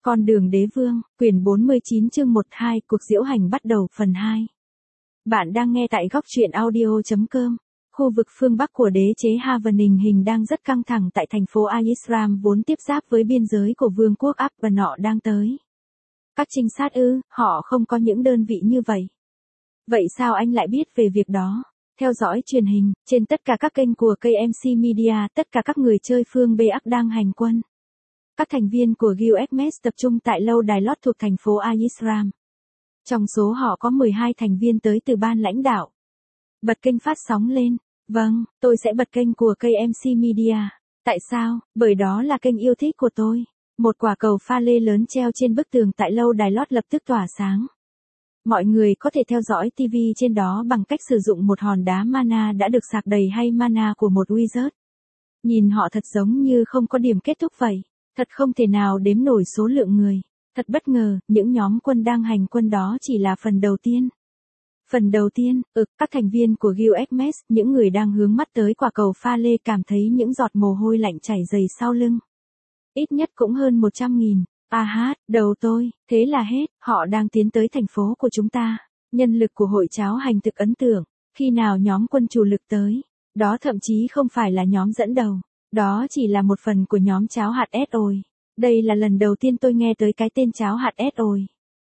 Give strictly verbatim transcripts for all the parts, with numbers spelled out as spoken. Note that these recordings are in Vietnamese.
Con đường đế vương, quyển bốn mươi chín chương một hai, cuộc diễu hành bắt đầu phần hai. Bạn đang nghe tại góc truyện audio chấm com. Khu vực phương Bắc của đế chế Haven hình hình đang rất căng thẳng tại thành phố Aisram vốn tiếp giáp với biên giới của vương quốc Áp và nọ đang tới. Các trinh sát ư, họ không có những đơn vị như vậy. Vậy sao anh lại biết về việc đó? Theo dõi truyền hình, trên tất cả các kênh của ca em xê Media, tất cả các người chơi phương Bắc đang hành quân. Các thành viên của Gilgamesh tập trung tại lâu đài lót thuộc thành phố Aisram. Trong số họ có mười hai thành viên tới từ ban lãnh đạo. Bật kênh phát sóng lên. Vâng, tôi sẽ bật kênh của ca em xê Media. Tại sao? Bởi đó là kênh yêu thích của tôi. Một quả cầu pha lê lớn treo trên bức tường tại lâu đài lót lập tức tỏa sáng. Mọi người có thể theo dõi ti vi trên đó bằng cách sử dụng một hòn đá mana đã được sạc đầy hay mana của một wizard. Nhìn họ thật giống như không có điểm kết thúc vậy. Thật không thể nào đếm nổi số lượng người. Thật bất ngờ, những nhóm quân đang hành quân đó chỉ là phần đầu tiên. Phần đầu tiên, ực, các thành viên của Gilgamesh, những người đang hướng mắt tới quả cầu pha lê cảm thấy những giọt mồ hôi lạnh chảy dày sau lưng. Ít nhất cũng hơn một trăm nghìn. À hát, đầu tôi, thế là hết, họ đang tiến tới thành phố của chúng ta. Nhân lực của hội cháo hành thực ấn tượng. Khi nào nhóm quân chủ lực tới, đó thậm chí không phải là nhóm dẫn đầu. Đó chỉ là một phần của nhóm cháo hạt ét ồi. Đây là lần đầu tiên tôi nghe tới cái tên cháo hạt ét ồi.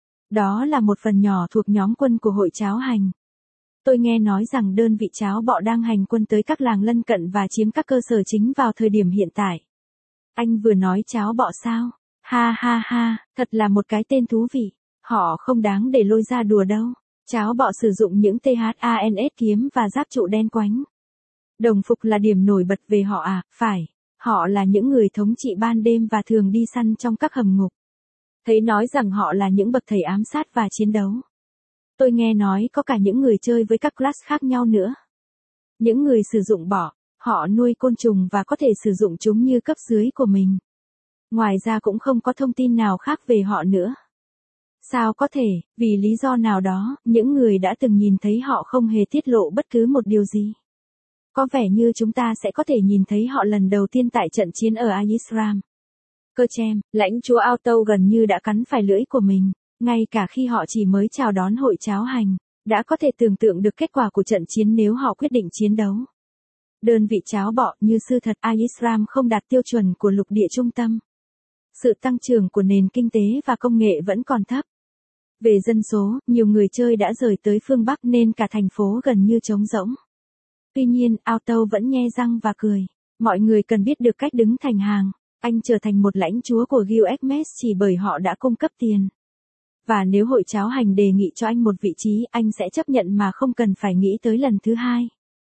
Đó là một phần nhỏ thuộc nhóm quân của hội cháo hành. Tôi nghe nói rằng đơn vị cháo bọ đang hành quân tới các làng lân cận và chiếm các cơ sở chính vào thời điểm hiện tại. Anh vừa nói cháo bọ sao? Ha ha ha, thật là một cái tên thú vị. Họ không đáng để lôi ra đùa đâu. Cháo bọ sử dụng những THANS kiếm và giáp trụ đen quánh. Đồng phục là điểm nổi bật về họ à, phải. Họ là những người thống trị ban đêm và thường đi săn trong các hầm ngục. Thấy nói rằng họ là những bậc thầy ám sát và chiến đấu. Tôi nghe nói có cả những người chơi với các class khác nhau nữa. Những người sử dụng bọ, họ nuôi côn trùng và có thể sử dụng chúng như cấp dưới của mình. Ngoài ra cũng không có thông tin nào khác về họ nữa. Sao có thể, vì lý do nào đó, những người đã từng nhìn thấy họ không hề tiết lộ bất cứ một điều gì. Có vẻ như chúng ta sẽ có thể nhìn thấy họ lần đầu tiên tại trận chiến ở Aisram. Cơ chem, lãnh chúa Auto gần như đã cắn phải lưỡi của mình, ngay cả khi họ chỉ mới chào đón hội cháo hành, đã có thể tưởng tượng được kết quả của trận chiến nếu họ quyết định chiến đấu. Đơn vị cháo bọ như sự thật Aisram không đạt tiêu chuẩn của lục địa trung tâm. Sự tăng trưởng của nền kinh tế và công nghệ vẫn còn thấp. Về dân số, nhiều người chơi đã rời tới phương Bắc nên cả thành phố gần như trống rỗng. Tuy nhiên, Auto vẫn nhe răng và cười. Mọi người cần biết được cách đứng thành hàng. Anh trở thành một lãnh chúa của Gilgamesh chỉ bởi họ đã cung cấp tiền. Và nếu hội cháo hành đề nghị cho anh một vị trí, anh sẽ chấp nhận mà không cần phải nghĩ tới lần thứ hai.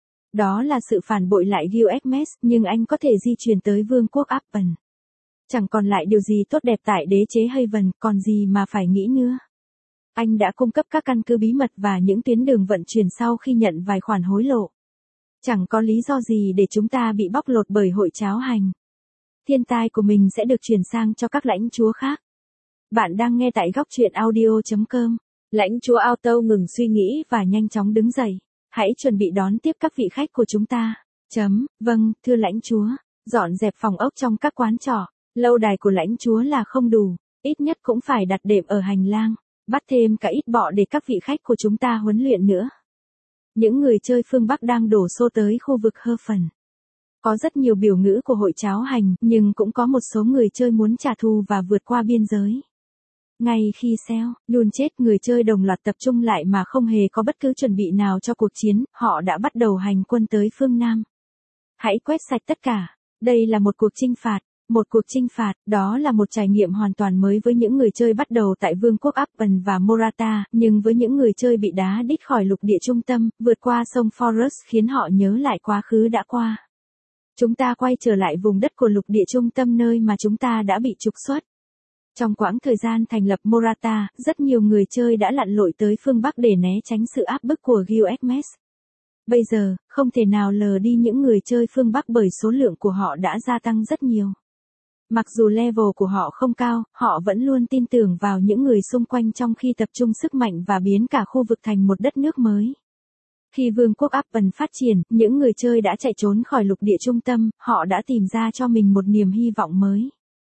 Đó là sự phản bội lại Gilgamesh, nhưng anh có thể di chuyển tới vương quốc Appen. Chẳng còn lại điều gì tốt đẹp tại đế chế Haven, còn gì mà phải nghĩ nữa. Anh đã cung cấp các căn cứ bí mật và những tuyến đường vận chuyển sau khi nhận vài khoản hối lộ. Chẳng có lý do gì để chúng ta bị bóc lột bởi hội cháo hành. Thiên tai của mình sẽ được chuyển sang cho các lãnh chúa khác. Bạn đang nghe tại góc truyện audio chấm com. Lãnh chúa Auto ngừng suy nghĩ và nhanh chóng đứng dậy. Hãy chuẩn bị đón tiếp các vị khách của chúng ta. Chấm, vâng, thưa lãnh chúa. Dọn dẹp phòng ốc trong các quán trọ. Lâu đài của lãnh chúa là không đủ. Ít nhất cũng phải đặt đệm ở hành lang. Bắt thêm cả ít bọ để các vị khách của chúng ta huấn luyện nữa. Những người chơi phương Bắc đang đổ xô tới khu vực Hơ Phần. Có rất nhiều biểu ngữ của hội cháo hành, nhưng cũng có một số người chơi muốn trả thù và vượt qua biên giới. Ngay khi Seo, Yun chết, người chơi đồng loạt tập trung lại mà không hề có bất cứ chuẩn bị nào cho cuộc chiến, họ đã bắt đầu hành quân tới phương Nam. Hãy quét sạch tất cả. Đây là một cuộc chinh phạt. Một cuộc chinh phạt, đó là một trải nghiệm hoàn toàn mới với những người chơi bắt đầu tại vương quốc Appen và Morata, nhưng với những người chơi bị đá đít khỏi lục địa trung tâm, vượt qua sông Forest khiến họ nhớ lại quá khứ đã qua. Chúng ta quay trở lại vùng đất của lục địa trung tâm nơi mà chúng ta đã bị trục xuất. Trong quãng thời gian thành lập Morata, rất nhiều người chơi đã lặn lội tới phương Bắc để né tránh sự áp bức của Gilgamesh. Bây giờ, không thể nào lờ đi những người chơi phương Bắc bởi số lượng của họ đã gia tăng rất nhiều. Mặc dù level của họ không cao, họ vẫn luôn tin tưởng vào những người xung quanh trong khi tập trung sức mạnh và biến cả khu vực thành một đất nước mới. Khi vương quốc Appen phát triển, những người chơi đã chạy trốn khỏi lục địa trung tâm, họ đã tìm ra cho mình một niềm hy vọng mới.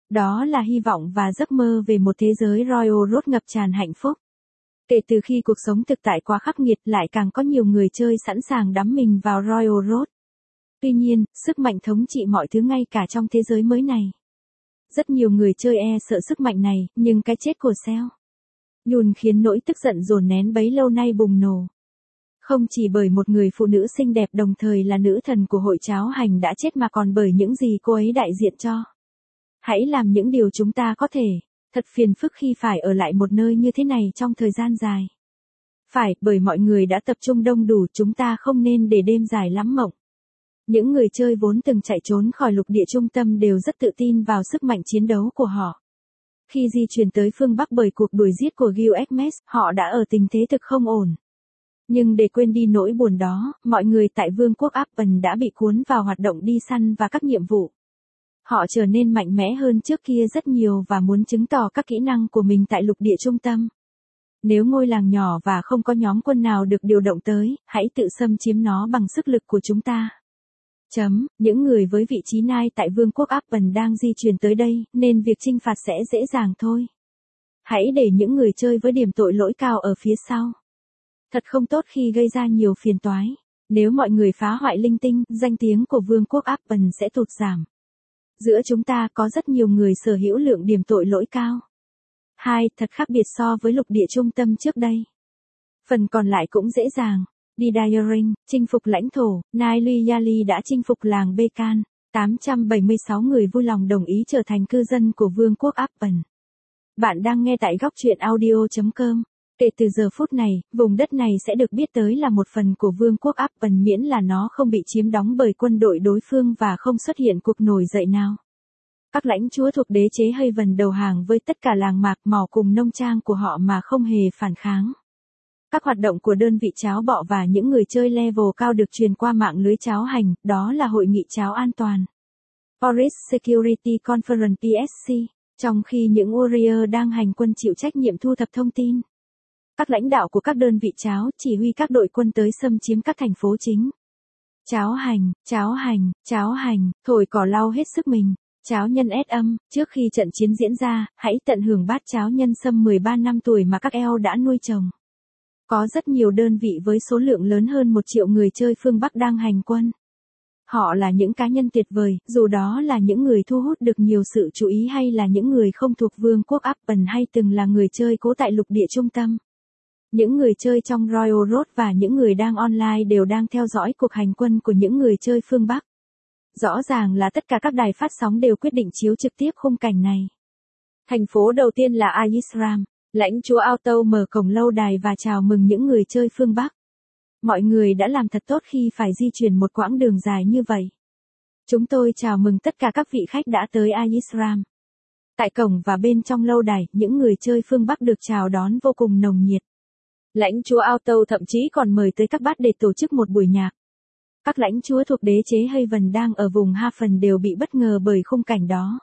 Đó là hy vọng và giấc mơ về một thế giới Royal Road ngập tràn hạnh phúc. Kể từ khi cuộc sống thực tại quá khắc nghiệt lại càng có nhiều người chơi sẵn sàng đắm mình vào Royal Road. Tuy nhiên, sức mạnh thống trị mọi thứ ngay cả trong thế giới mới này. Rất nhiều người chơi e sợ sức mạnh này, nhưng cái chết của Seo Yun khiến nỗi tức giận dồn nén bấy lâu nay bùng nổ. Không chỉ bởi một người phụ nữ xinh đẹp đồng thời là nữ thần của hội cháo hành đã chết mà còn bởi những gì cô ấy đại diện cho. Hãy làm những điều chúng ta có thể. Thật phiền phức khi phải ở lại một nơi như thế này trong thời gian dài. Phải, bởi mọi người đã tập trung đông đủ, chúng ta không nên để đêm dài lắm mộng. Những người chơi vốn từng chạy trốn khỏi lục địa trung tâm đều rất tự tin vào sức mạnh chiến đấu của họ. Khi di chuyển tới phương Bắc bởi cuộc đuổi giết của Gilgamesh, họ đã ở tình thế thực không ổn. Nhưng để quên đi nỗi buồn đó, mọi người tại Vương quốc Appen đã bị cuốn vào hoạt động đi săn và các nhiệm vụ. Họ trở nên mạnh mẽ hơn trước kia rất nhiều và muốn chứng tỏ các kỹ năng của mình tại lục địa trung tâm. Nếu ngôi làng nhỏ và không có nhóm quân nào được điều động tới, hãy tự xâm chiếm nó bằng sức lực của chúng ta. Chấm, những người với vị trí nai tại Vương quốc Appen đang di chuyển tới đây, nên việc trinh phạt sẽ dễ dàng thôi. Hãy để những người chơi với điểm tội lỗi cao ở phía sau. Thật không tốt khi gây ra nhiều phiền toái. Nếu mọi người phá hoại linh tinh, danh tiếng của Vương quốc Appen sẽ tụt giảm. Giữa chúng ta có rất nhiều người sở hữu lượng điểm tội lỗi cao. Hai, thật khác biệt so với lục địa trung tâm trước đây. Phần còn lại cũng dễ dàng. Didaring, chinh phục lãnh thổ, Naili Yali đã chinh phục làng Bekan. tám trăm bảy mươi sáu người vui lòng đồng ý trở thành cư dân của Vương quốc Appen. Bạn đang nghe tại góc truyện audio chấm com. Kể từ giờ phút này, vùng đất này sẽ được biết tới là một phần của Vương quốc Appen miễn là nó không bị chiếm đóng bởi quân đội đối phương và không xuất hiện cuộc nổi dậy nào. Các lãnh chúa thuộc đế chế Haven đầu hàng với tất cả làng mạc mỏ cùng nông trang của họ mà không hề phản kháng. Các hoạt động của đơn vị cháo bọ và những người chơi level cao được truyền qua mạng lưới cháo hành, đó là hội nghị cháo an toàn. Paris Security Conference P S C, trong khi những warrior đang hành quân chịu trách nhiệm thu thập thông tin. Các lãnh đạo của các đơn vị cháo chỉ huy các đội quân tới xâm chiếm các thành phố chính. Cháo hành, cháo hành, cháo hành, thổi cỏ lau hết sức mình. Cháo nhân ét âm, trước khi trận chiến diễn ra, hãy tận hưởng bát cháo nhân sâm mười ba năm tuổi mà các eo đã nuôi trồng. Có rất nhiều đơn vị với số lượng lớn hơn một triệu người chơi phương Bắc đang hành quân. Họ là những cá nhân tuyệt vời, dù đó là những người thu hút được nhiều sự chú ý hay là những người không thuộc Vương quốc Appen hay từng là người chơi cố tại lục địa trung tâm. Những người chơi trong Royal Road và những người đang online đều đang theo dõi cuộc hành quân của những người chơi phương Bắc. Rõ ràng là tất cả các đài phát sóng đều quyết định chiếu trực tiếp khung cảnh này. Thành phố đầu tiên là Ayisram, lãnh chúa Auto mở cổng lâu đài và chào mừng những người chơi phương Bắc. Mọi người đã làm thật tốt khi phải di chuyển một quãng đường dài như vậy. Chúng tôi chào mừng tất cả các vị khách đã tới Ayisram. Tại cổng và bên trong lâu đài, những người chơi phương Bắc được chào đón vô cùng nồng nhiệt. Lãnh chúa Auto thậm chí còn mời tới các bát để tổ chức một buổi nhạc. Các lãnh chúa thuộc đế chế Haven đang ở vùng Haven đều bị bất ngờ bởi khung cảnh đó.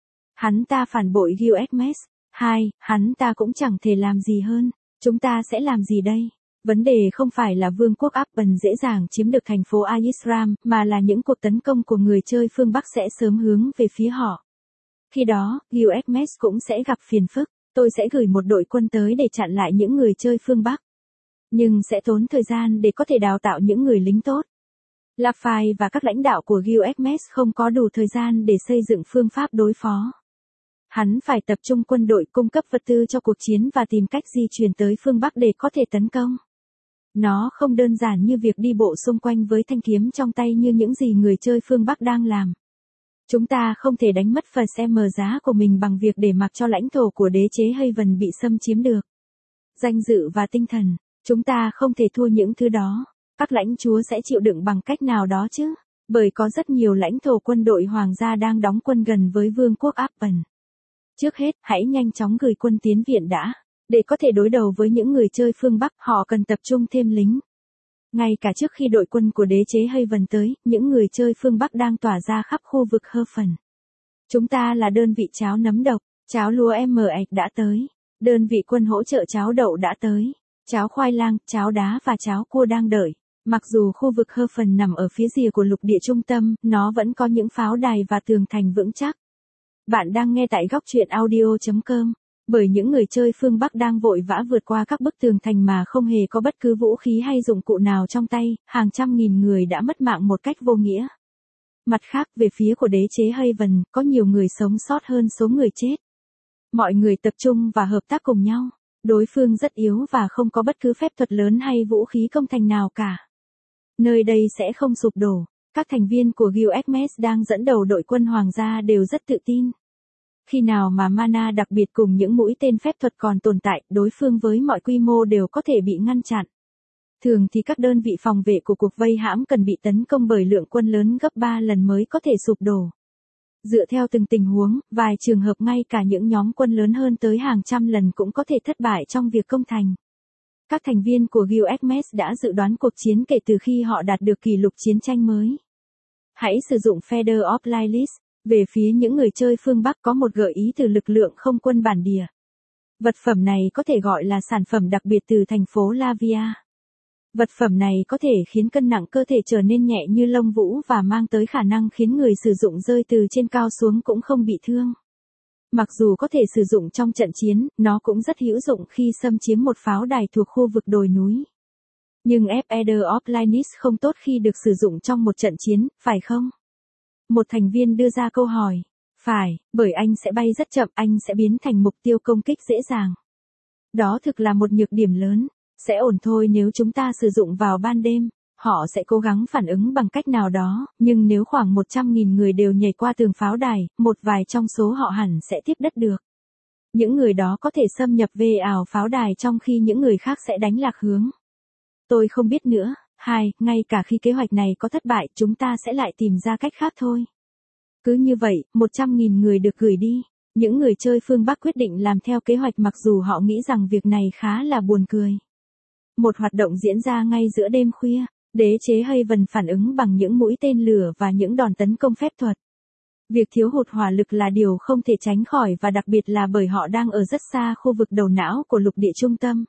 Hắn ta phản bội Gilgamesh. Hai, hắn ta cũng chẳng thể làm gì hơn. Chúng ta sẽ làm gì đây? Vấn đề không phải là Vương quốc Appen dễ dàng chiếm được thành phố Ayisram, mà là những cuộc tấn công của người chơi phương Bắc sẽ sớm hướng về phía họ. Khi đó, Gilgamesh cũng sẽ gặp phiền phức. Tôi sẽ gửi một đội quân tới để chặn lại những người chơi phương Bắc. Nhưng sẽ tốn thời gian để có thể đào tạo những người lính tốt. Lafay và các lãnh đạo của Gilgamesh không có đủ thời gian để xây dựng phương pháp đối phó. Hắn phải tập trung quân đội cung cấp vật tư cho cuộc chiến và tìm cách di chuyển tới phương Bắc để có thể tấn công. Nó không đơn giản như việc đi bộ xung quanh với thanh kiếm trong tay như những gì người chơi phương Bắc đang làm. Chúng ta không thể đánh mất phần xem mờ giá của mình bằng việc để mặc cho lãnh thổ của đế chế Haven bị xâm chiếm được. Danh dự và tinh thần, chúng ta không thể thua những thứ đó. Các lãnh chúa sẽ chịu đựng bằng cách nào đó chứ, bởi có rất nhiều lãnh thổ quân đội hoàng gia đang đóng quân gần với Vương quốc Appen. Trước hết, hãy nhanh chóng gửi quân tiến viện đã. Để có thể đối đầu với những người chơi phương Bắc, họ cần tập trung thêm lính. Ngay cả trước khi đội quân của đế chế Haven tới, những người chơi phương Bắc đang tỏa ra khắp khu vực Haven. Chúng ta là đơn vị cháo nấm độc, cháo lúa M X đã tới. Đơn vị quân hỗ trợ cháo đậu đã tới. Cháo khoai lang, cháo đá và cháo cua đang đợi. Mặc dù khu vực Haven nằm ở phía rìa của lục địa trung tâm, nó vẫn có những pháo đài và tường thành vững chắc. Bạn đang nghe tại góc truyện audio chấm com. Bởi những người chơi phương Bắc đang vội vã vượt qua các bức tường thành mà không hề có bất cứ vũ khí hay dụng cụ nào trong tay, hàng trăm nghìn người đã mất mạng một cách vô nghĩa. Mặt khác, về phía của đế chế Haven, có nhiều người sống sót hơn số người chết. Mọi người tập trung và hợp tác cùng nhau. Đối phương rất yếu và không có bất cứ phép thuật lớn hay vũ khí công thành nào cả. Nơi đây sẽ không sụp đổ. Các thành viên của Gilgamesh đang dẫn đầu đội quân hoàng gia đều rất tự tin. Khi nào mà mana đặc biệt cùng những mũi tên phép thuật còn tồn tại, đối phương với mọi quy mô đều có thể bị ngăn chặn. Thường thì các đơn vị phòng vệ của cuộc vây hãm cần bị tấn công bởi lượng quân lớn gấp ba lần mới có thể sụp đổ. Dựa theo từng tình huống, vài trường hợp ngay cả những nhóm quân lớn hơn tới hàng trăm lần cũng có thể thất bại trong việc công thành. Các thành viên của Gilgamesh đã dự đoán cuộc chiến kể từ khi họ đạt được kỷ lục chiến tranh mới. Hãy sử dụng Feather of Lilith. Về phía những người chơi phương Bắc có một gợi ý từ lực lượng không quân bản địa. Vật phẩm này có thể gọi là sản phẩm đặc biệt từ thành phố Lavia. Vật phẩm này có thể khiến cân nặng cơ thể trở nên nhẹ như lông vũ và mang tới khả năng khiến người sử dụng rơi từ trên cao xuống cũng không bị thương. Mặc dù có thể sử dụng trong trận chiến, nó cũng rất hữu dụng khi xâm chiếm một pháo đài thuộc khu vực đồi núi. Nhưng Feather of Lilith không tốt khi được sử dụng trong một trận chiến, phải không? Một thành viên đưa ra câu hỏi. Phải, bởi anh sẽ bay rất chậm, anh sẽ biến thành mục tiêu công kích dễ dàng. Đó thực là một nhược điểm lớn. Sẽ ổn thôi nếu chúng ta sử dụng vào ban đêm. Họ sẽ cố gắng phản ứng bằng cách nào đó, nhưng nếu khoảng một trăm nghìn người đều nhảy qua tường pháo đài, một vài trong số họ hẳn sẽ tiếp đất được. Những người đó có thể xâm nhập về ảo pháo đài trong khi những người khác sẽ đánh lạc hướng. Tôi không biết nữa. Hai, ngay cả khi kế hoạch này có thất bại, chúng ta sẽ lại tìm ra cách khác thôi. Cứ như vậy, một trăm nghìn người được gửi đi. Những người chơi phương Bắc quyết định làm theo kế hoạch mặc dù họ nghĩ rằng việc này khá là buồn cười. Một hoạt động diễn ra ngay giữa đêm khuya. Đế chế Haven phản ứng bằng những mũi tên lửa và những đòn tấn công phép thuật. Việc thiếu hụt hỏa lực là điều không thể tránh khỏi và đặc biệt là bởi họ đang ở rất xa khu vực đầu não của lục địa trung tâm.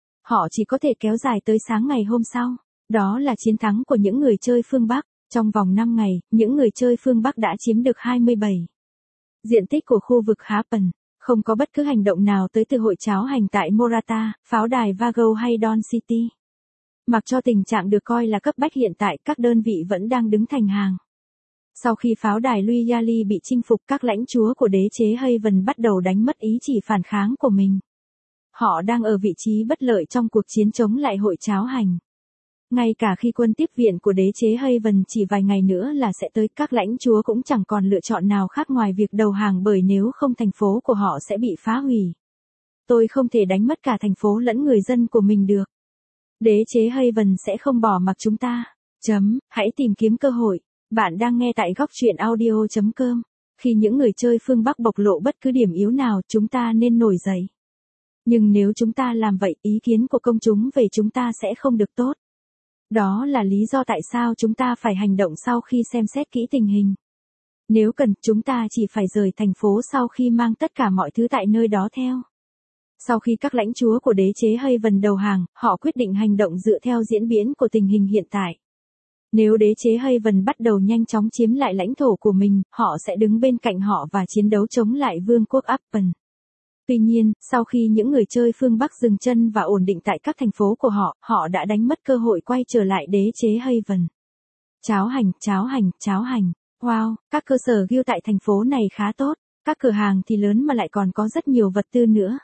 Họ chỉ có thể kéo dài tới sáng ngày hôm sau. Đó là chiến thắng của những người chơi phương Bắc. Trong vòng năm ngày, những người chơi phương Bắc đã chiếm được hai mươi bảy diện tích của khu vực Haven. Không có bất cứ hành động nào tới từ hội cháo hành tại Morata, pháo đài Vago hay Dawn City. Mặc cho tình trạng được coi là cấp bách hiện tại, các đơn vị vẫn đang đứng thành hàng. Sau khi pháo đài Luyali bị chinh phục, các lãnh chúa của đế chế Haven bắt đầu đánh mất ý chỉ phản kháng của mình. Họ đang ở vị trí bất lợi trong cuộc chiến chống lại hội cháo hành. Ngay cả khi quân tiếp viện của đế chế Haven chỉ vài ngày nữa là sẽ tới, các lãnh chúa cũng chẳng còn lựa chọn nào khác ngoài việc đầu hàng bởi nếu không thành phố của họ sẽ bị phá hủy. Tôi không thể đánh mất cả thành phố lẫn người dân của mình được. Đế chế Haven sẽ không bỏ mặc chúng ta. Chấm, hãy tìm kiếm cơ hội. Bạn đang nghe tại góc truyện audio chấm com. Khi những người chơi phương Bắc bộc lộ bất cứ điểm yếu nào, chúng ta nên nổi dậy. Nhưng nếu chúng ta làm vậy, ý kiến của công chúng về chúng ta sẽ không được tốt. Đó là lý do tại sao chúng ta phải hành động sau khi xem xét kỹ tình hình. Nếu cần, chúng ta chỉ phải rời thành phố sau khi mang tất cả mọi thứ tại nơi đó theo. Sau khi các lãnh chúa của đế chế Haven đầu hàng, họ quyết định hành động dựa theo diễn biến của tình hình hiện tại. Nếu đế chế Haven bắt đầu nhanh chóng chiếm lại lãnh thổ của mình, họ sẽ đứng bên cạnh họ và chiến đấu chống lại vương quốc Appen. Tuy nhiên, sau khi những người chơi phương Bắc dừng chân và ổn định tại các thành phố của họ, họ đã đánh mất cơ hội quay trở lại đế chế Haven. Cháo hành, cháo hành, cháo hành. Wow, các cơ sở Gil tại thành phố này khá tốt. Các cửa hàng thì lớn mà lại còn có rất nhiều vật tư nữa.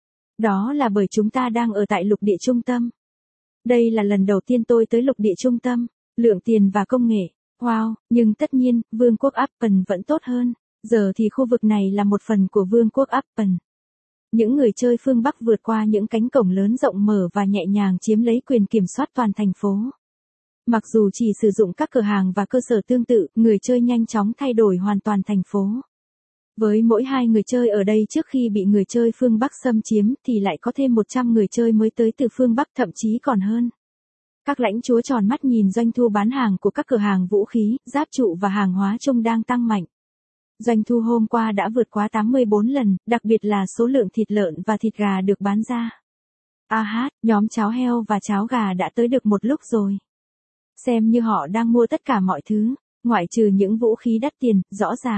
Đó là bởi chúng ta đang ở tại lục địa trung tâm. Đây là lần đầu tiên tôi tới lục địa trung tâm. Lượng tiền và công nghệ. Wow, nhưng tất nhiên, vương quốc Appen vẫn tốt hơn. Giờ thì khu vực này là một phần của vương quốc Appen. Những người chơi phương Bắc vượt qua những cánh cổng lớn rộng mở và nhẹ nhàng chiếm lấy quyền kiểm soát toàn thành phố. Mặc dù chỉ sử dụng các cửa hàng và cơ sở tương tự, người chơi nhanh chóng thay đổi hoàn toàn thành phố. Với mỗi hai người chơi ở đây trước khi bị người chơi phương Bắc xâm chiếm thì lại có thêm một trăm người chơi mới tới từ phương Bắc, thậm chí còn hơn. Các lãnh chúa tròn mắt nhìn doanh thu bán hàng của các cửa hàng vũ khí, giáp trụ và hàng hóa chung đang tăng mạnh. Doanh thu hôm qua đã vượt quá tám mươi bốn lần, đặc biệt là số lượng thịt lợn và thịt gà được bán ra. A hát, nhóm cháo heo và cháo gà đã tới được một lúc rồi. Xem như họ đang mua tất cả mọi thứ, ngoại trừ những vũ khí đắt tiền, rõ ràng.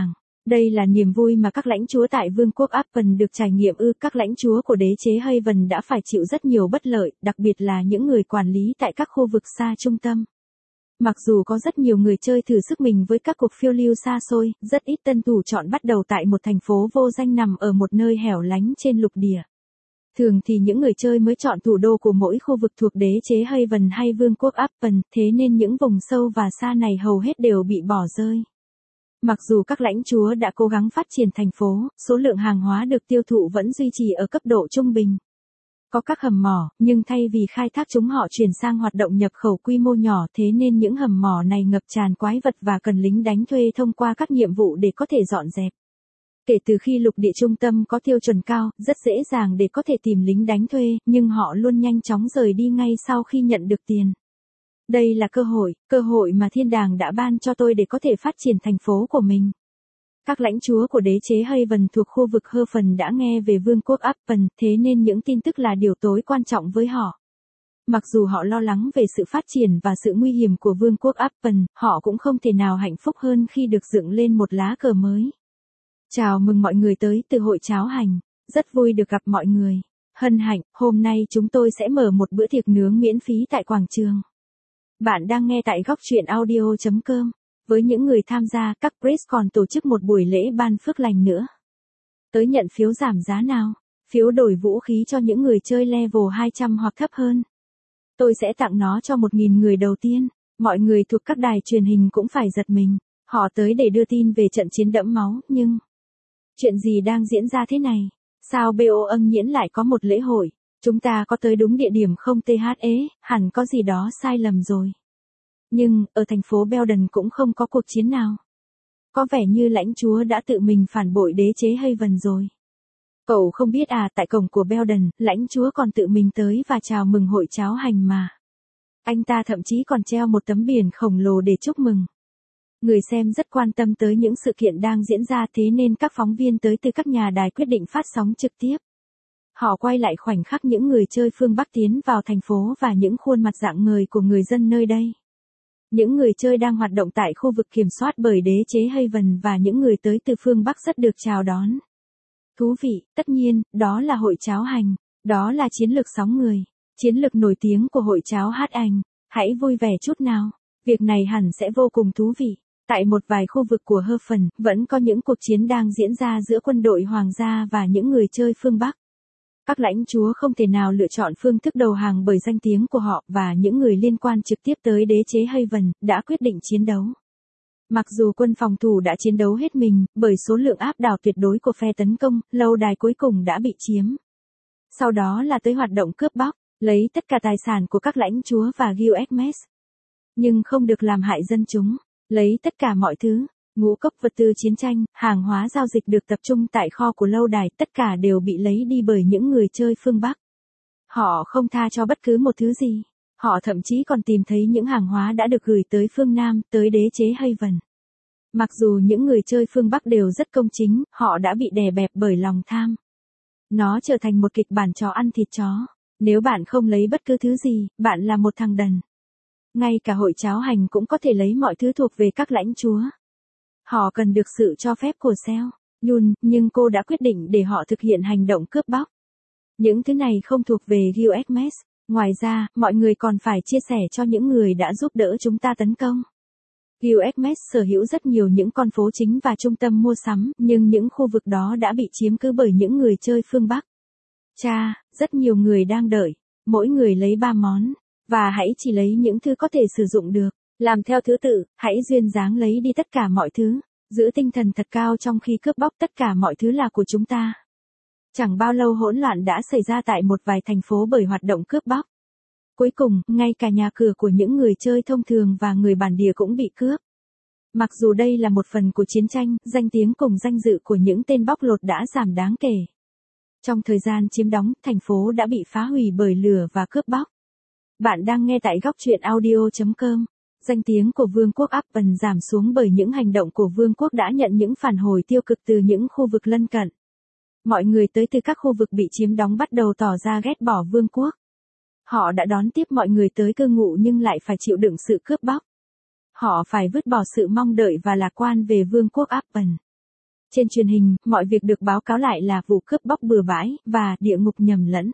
Đây là niềm vui mà các lãnh chúa tại Vương quốc Appen được trải nghiệm ư. Các lãnh chúa của đế chế Haven đã phải chịu rất nhiều bất lợi, đặc biệt là những người quản lý tại các khu vực xa trung tâm. Mặc dù có rất nhiều người chơi thử sức mình với các cuộc phiêu lưu xa xôi, rất ít tân thủ chọn bắt đầu tại một thành phố vô danh nằm ở một nơi hẻo lánh trên lục địa. Thường thì những người chơi mới chọn thủ đô của mỗi khu vực thuộc đế chế Haven hay Vương quốc Appen, thế nên những vùng sâu và xa này hầu hết đều bị bỏ rơi. Mặc dù các lãnh chúa đã cố gắng phát triển thành phố, số lượng hàng hóa được tiêu thụ vẫn duy trì ở cấp độ trung bình. Có các hầm mỏ, nhưng thay vì khai thác chúng họ chuyển sang hoạt động nhập khẩu quy mô nhỏ, thế nên những hầm mỏ này ngập tràn quái vật và cần lính đánh thuê thông qua các nhiệm vụ để có thể dọn dẹp. Kể từ khi lục địa trung tâm có tiêu chuẩn cao, rất dễ dàng để có thể tìm lính đánh thuê, nhưng họ luôn nhanh chóng rời đi ngay sau khi nhận được tiền. Đây là cơ hội, cơ hội mà thiên đàng đã ban cho tôi để có thể phát triển thành phố của mình. Các lãnh chúa của đế chế Haven thuộc khu vực Haven đã nghe về Vương quốc Appen, thế nên những tin tức là điều tối quan trọng với họ. Mặc dù họ lo lắng về sự phát triển và sự nguy hiểm của Vương quốc Appen, họ cũng không thể nào hạnh phúc hơn khi được dựng lên một lá cờ mới. Chào mừng mọi người tới từ hội cháo hành. Rất vui được gặp mọi người. Hân hạnh, hôm nay chúng tôi sẽ mở một bữa tiệc nướng miễn phí tại quảng trường. Bạn đang nghe tại góc truyện audio chấm com. Với những người tham gia, các Priest còn tổ chức một buổi lễ ban phước lành nữa. Tới nhận phiếu giảm giá nào. Phiếu đổi vũ khí cho những người chơi level hai trăm hoặc thấp hơn. Tôi sẽ tặng nó cho một nghìn người đầu tiên. Mọi người thuộc các đài truyền hình cũng phải giật mình. Họ tới để đưa tin về trận chiến đẫm máu, nhưng... Chuyện gì đang diễn ra thế này? Sao bê o ân nhiễn lại có một lễ hội? Chúng ta có tới đúng địa điểm không the? Hẳn có gì đó sai lầm rồi. Nhưng, ở thành phố Belden cũng không có cuộc chiến nào. Có vẻ như lãnh chúa đã tự mình phản bội đế chế Haven rồi. Cậu không biết à, tại cổng của Belden, lãnh chúa còn tự mình tới và chào mừng hội cháo hành mà. Anh ta thậm chí còn treo một tấm biển khổng lồ để chúc mừng. Người xem rất quan tâm tới những sự kiện đang diễn ra, thế nên các phóng viên tới từ các nhà đài quyết định phát sóng trực tiếp. Họ quay lại khoảnh khắc những người chơi phương Bắc tiến vào thành phố và những khuôn mặt rạng ngời của người dân nơi đây. Những người chơi đang hoạt động tại khu vực kiểm soát bởi đế chế Haven và những người tới từ phương Bắc rất được chào đón. Thú vị, tất nhiên, đó là hội cháo hành. Đó là chiến lược sóng người. Chiến lược nổi tiếng của hội cháo hát ảnh. Hãy vui vẻ chút nào. Việc này hẳn sẽ vô cùng thú vị. Tại một vài khu vực của Haven, vẫn có những cuộc chiến đang diễn ra giữa quân đội hoàng gia và những người chơi phương Bắc. Các lãnh chúa không thể nào lựa chọn phương thức đầu hàng bởi danh tiếng của họ, và những người liên quan trực tiếp tới đế chế Haven đã quyết định chiến đấu. Mặc dù quân phòng thủ đã chiến đấu hết mình, bởi số lượng áp đảo tuyệt đối của phe tấn công, lâu đài cuối cùng đã bị chiếm. Sau đó là tới hoạt động cướp bóc, lấy tất cả tài sản của các lãnh chúa và Gilgamesh. Nhưng không được làm hại dân chúng, lấy tất cả mọi thứ. Ngũ cốc vật tư chiến tranh, hàng hóa giao dịch được tập trung tại kho của lâu đài, tất cả đều bị lấy đi bởi những người chơi phương Bắc. Họ không tha cho bất cứ một thứ gì. Họ thậm chí còn tìm thấy những hàng hóa đã được gửi tới phương Nam, tới đế chế Haven. Mặc dù những người chơi phương Bắc đều rất công chính, họ đã bị đè bẹp bởi lòng tham. Nó trở thành một kịch bản chó ăn thịt chó. Nếu bạn không lấy bất cứ thứ gì, bạn là một thằng đần. Ngay cả hội cháo hành cũng có thể lấy mọi thứ thuộc về các lãnh chúa. Họ cần được sự cho phép của Seo Yun, nhưng cô đã quyết định để họ thực hiện hành động cướp bóc. Những thứ này không thuộc về Gilgamesh. Ngoài ra, mọi người còn phải chia sẻ cho những người đã giúp đỡ chúng ta tấn công. Gilgamesh sở hữu rất nhiều những con phố chính và trung tâm mua sắm, nhưng những khu vực đó đã bị chiếm cứ bởi những người chơi phương Bắc. Cha, rất nhiều người đang đợi. Mỗi người lấy ba món. Và hãy chỉ lấy những thứ có thể sử dụng được. Làm theo thứ tự, hãy duyên dáng lấy đi tất cả mọi thứ. Giữ tinh thần thật cao trong khi cướp bóc, tất cả mọi thứ là của chúng ta. Chẳng bao lâu hỗn loạn đã xảy ra tại một vài thành phố bởi hoạt động cướp bóc. Cuối cùng, ngay cả nhà cửa của những người chơi thông thường và người bản địa cũng bị cướp. Mặc dù đây là một phần của chiến tranh, danh tiếng cùng danh dự của những tên bóc lột đã giảm đáng kể. Trong thời gian chiếm đóng, thành phố đã bị phá hủy bởi lửa và cướp bóc. Bạn đang nghe tại góc truyện audio chấm com. Danh tiếng của Vương quốc Appen giảm xuống bởi những hành động của Vương quốc đã nhận những phản hồi tiêu cực từ những khu vực lân cận. Mọi người tới từ các khu vực bị chiếm đóng bắt đầu tỏ ra ghét bỏ Vương quốc. Họ đã đón tiếp mọi người tới cư ngụ nhưng lại phải chịu đựng sự cướp bóc. Họ phải vứt bỏ sự mong đợi và lạc quan về Vương quốc Appen. Trên truyền hình, mọi việc được báo cáo lại là vụ cướp bóc bừa bãi, và địa ngục nhầm lẫn.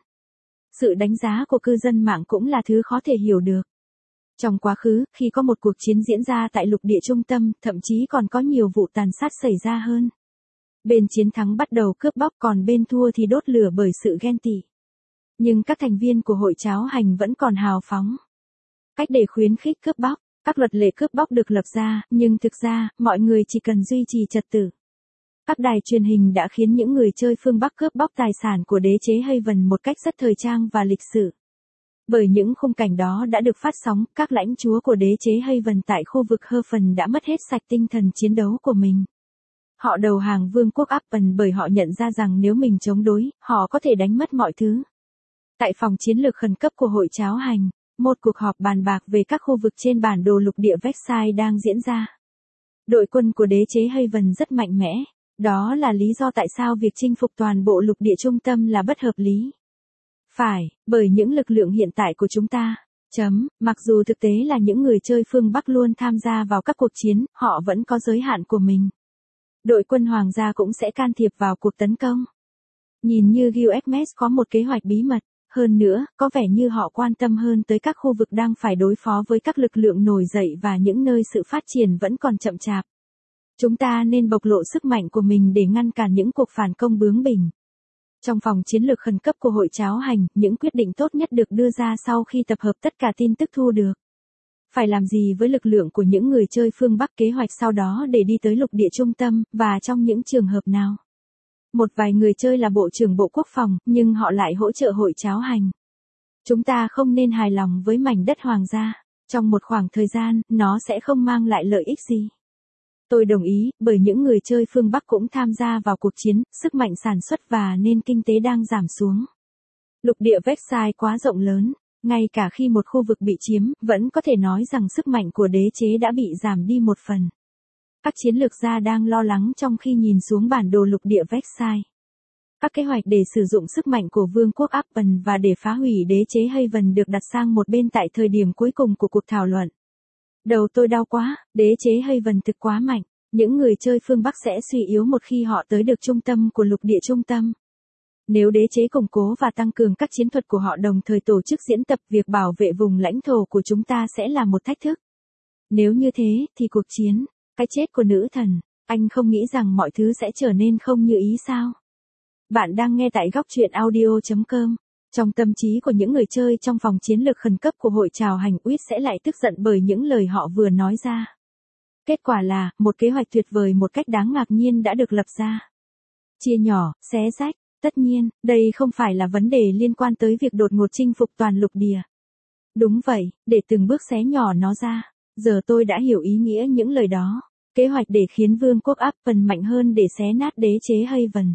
Sự đánh giá của cư dân mạng cũng là thứ khó thể hiểu được. Trong quá khứ, khi có một cuộc chiến diễn ra tại lục địa trung tâm, thậm chí còn có nhiều vụ tàn sát xảy ra hơn. Bên chiến thắng bắt đầu cướp bóc, còn bên thua thì đốt lửa bởi sự ghen tị. Nhưng các thành viên của hội cháo hành vẫn còn hào phóng. Cách để khuyến khích cướp bóc, các luật lệ cướp bóc được lập ra, nhưng thực ra, mọi người chỉ cần duy trì trật tự. Các đài truyền hình đã khiến những người chơi phương Bắc cướp bóc tài sản của đế chế Haven một cách rất thời trang và lịch sự. Bởi những khung cảnh đó đã được phát sóng, các lãnh chúa của đế chế Haven tại khu vực Herfen đã mất hết sạch tinh thần chiến đấu của mình. Họ đầu hàng vương quốc Appen bởi họ nhận ra rằng nếu mình chống đối, họ có thể đánh mất mọi thứ. Tại phòng chiến lược khẩn cấp của hội cháo hành, một cuộc họp bàn bạc về các khu vực trên bản đồ lục địa Versailles đang diễn ra. Đội quân của đế chế Haven rất mạnh mẽ, đó là lý do tại sao việc chinh phục toàn bộ lục địa trung tâm là bất hợp lý. Phải, bởi những lực lượng hiện tại của chúng ta, chấm, mặc dù thực tế là những người chơi phương Bắc luôn tham gia vào các cuộc chiến, họ vẫn có giới hạn của mình. Đội quân hoàng gia cũng sẽ can thiệp vào cuộc tấn công. Nhìn như Gilgamesh có một kế hoạch bí mật, hơn nữa, có vẻ như họ quan tâm hơn tới các khu vực đang phải đối phó với các lực lượng nổi dậy và những nơi sự phát triển vẫn còn chậm chạp. Chúng ta nên bộc lộ sức mạnh của mình để ngăn cản những cuộc phản công bướng bỉnh. Trong phòng chiến lược khẩn cấp của hội cháo hành, những quyết định tốt nhất được đưa ra sau khi tập hợp tất cả tin tức thu được. Phải làm gì với lực lượng của những người chơi phương Bắc, kế hoạch sau đó để đi tới lục địa trung tâm, và trong những trường hợp nào. Một vài người chơi là Bộ trưởng Bộ Quốc phòng, nhưng họ lại hỗ trợ hội cháo hành. Chúng ta không nên hài lòng với mảnh đất hoàng gia. Trong một khoảng thời gian, nó sẽ không mang lại lợi ích gì. Tôi đồng ý, bởi những người chơi phương Bắc cũng tham gia vào cuộc chiến, sức mạnh sản xuất và nền kinh tế đang giảm xuống. Lục địa Versailles quá rộng lớn, ngay cả khi một khu vực bị chiếm, vẫn có thể nói rằng sức mạnh của đế chế đã bị giảm đi một phần. Các chiến lược gia đang lo lắng trong khi nhìn xuống bản đồ lục địa Versailles. Các kế hoạch để sử dụng sức mạnh của vương quốc Appen và để phá hủy đế chế Haven được đặt sang một bên tại thời điểm cuối cùng của cuộc thảo luận. Đầu tôi đau quá, đế chế Haven thực quá mạnh, những người chơi phương Bắc sẽ suy yếu một khi họ tới được trung tâm của lục địa trung tâm. Nếu đế chế củng cố và tăng cường các chiến thuật của họ đồng thời tổ chức diễn tập, việc bảo vệ vùng lãnh thổ của chúng ta sẽ là một thách thức. Nếu như thế, thì cuộc chiến, cái chết của nữ thần, anh không nghĩ rằng mọi thứ sẽ trở nên không như ý sao? Bạn đang nghe tại góc truyện audio chấm com. Trong tâm trí của những người chơi trong phòng chiến lược khẩn cấp của hội chào hành, Uyết sẽ lại tức giận bởi những lời họ vừa nói ra. Kết quả là, một kế hoạch tuyệt vời một cách đáng ngạc nhiên đã được lập ra. Chia nhỏ, xé rách, tất nhiên, đây không phải là vấn đề liên quan tới việc đột ngột chinh phục toàn lục địa. Đúng vậy, để từng bước xé nhỏ nó ra. Giờ tôi đã hiểu ý nghĩa những lời đó. Kế hoạch để khiến vương quốc Appen mạnh hơn để xé nát đế chế Haven.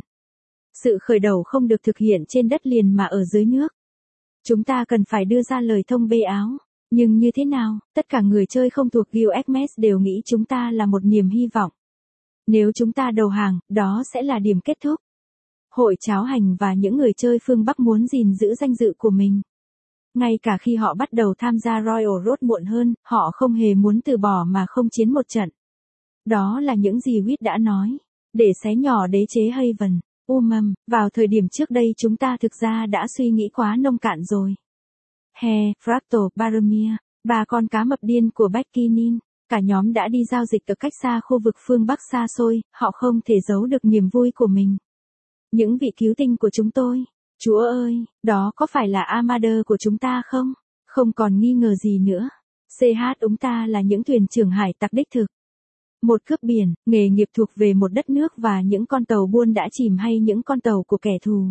Sự khởi đầu không được thực hiện trên đất liền mà ở dưới nước. Chúng ta cần phải đưa ra lời thông bê áo. Nhưng như thế nào, tất cả người chơi không thuộc Gilgamesh đều nghĩ chúng ta là một niềm hy vọng. Nếu chúng ta đầu hàng, đó sẽ là điểm kết thúc. Hội cháo hành và những người chơi phương Bắc muốn gìn giữ danh dự của mình. Ngay cả khi họ bắt đầu tham gia Royal Road muộn hơn, họ không hề muốn từ bỏ mà không chiến một trận. Đó là những gì Witt đã nói. Để xé nhỏ đế chế Haven, umum, vào thời điểm trước đây chúng ta thực ra đã suy nghĩ quá nông cạn rồi. He, Fractal, Baromir, ba con cá mập điên của Beckinin, cả nhóm đã đi giao dịch ở cách xa khu vực phương Bắc xa xôi, họ không thể giấu được niềm vui của mình. Những vị cứu tinh của chúng tôi, Chúa ơi, đó có phải là Armada của chúng ta không? Không còn nghi ngờ gì nữa. xê hát chúng ta là những thuyền trưởng hải tặc đích thực. Một cướp biển, nghề nghiệp thuộc về một đất nước và những con tàu buôn đã chìm hay những con tàu của kẻ thù.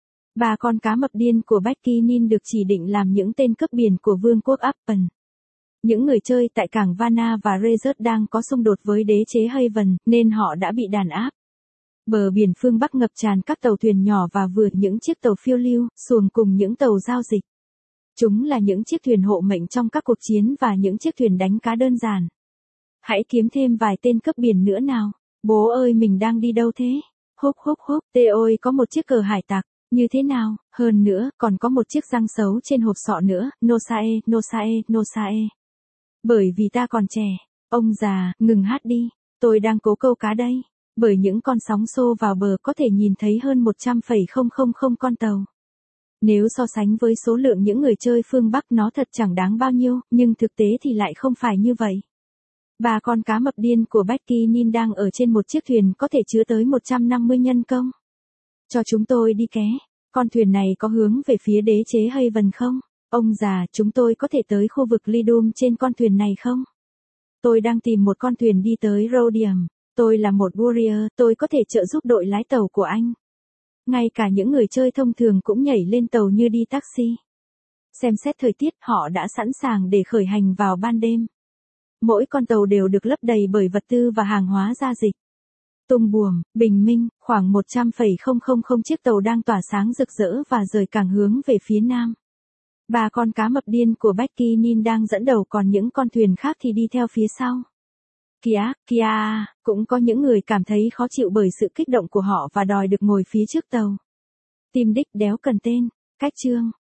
Ba con cá mập điên của Beckinin được chỉ định làm những tên cướp biển của vương quốc Appen. Những người chơi tại cảng Vanna và Rezut đang có xung đột với đế chế Haven, nên họ đã bị đàn áp. Bờ biển phương Bắc ngập tràn các tàu thuyền nhỏ và vừa những chiếc tàu phiêu lưu, xuồng cùng những tàu giao dịch. Chúng là những chiếc thuyền hộ mệnh trong các cuộc chiến và những chiếc thuyền đánh cá đơn giản. Hãy kiếm thêm vài tên cướp biển nữa nào. Bố ơi, mình đang đi đâu thế? Húc húc húc, tê ôi, có một chiếc cờ hải tặc. Như thế nào? Hơn nữa, còn có một chiếc răng xấu trên hộp sọ nữa. Nosae, Nosae, Nosae. Bởi vì ta còn trẻ. Ông già, ngừng hát đi. Tôi đang cố câu cá đây. Bởi những con sóng xô vào bờ có thể nhìn thấy hơn một trăm phẩy không không không con tàu. Nếu so sánh với số lượng những người chơi phương Bắc nó thật chẳng đáng bao nhiêu, nhưng thực tế thì lại không phải như vậy. Ba con cá mập điên của Becky Nin đang ở trên một chiếc thuyền có thể chứa tới một trăm năm mươi nhân công. Cho chúng tôi đi ké. Con thuyền này có hướng về phía đế chế Haven không? Ông già, chúng tôi có thể tới khu vực Lidum trên con thuyền này không? Tôi đang tìm một con thuyền đi tới Rhodium. Tôi là một warrior, tôi có thể trợ giúp đội lái tàu của anh. Ngay cả những người chơi thông thường cũng nhảy lên tàu như đi taxi. Xem xét thời tiết, họ đã sẵn sàng để khởi hành vào ban đêm. Mỗi con tàu đều được lấp đầy bởi vật tư và hàng hóa gia dịch. Tung buồm, bình minh, khoảng một trăm phẩy không không không chiếc tàu đang tỏa sáng rực rỡ và rời cảng hướng về phía nam. Ba con cá mập điên của Becky Nin đang dẫn đầu, còn những con thuyền khác thì đi theo phía sau. Kìa, kìa, cũng có những người cảm thấy khó chịu bởi sự kích động của họ và đòi được ngồi phía trước tàu. Tim đích đéo cần tên. Cách chương.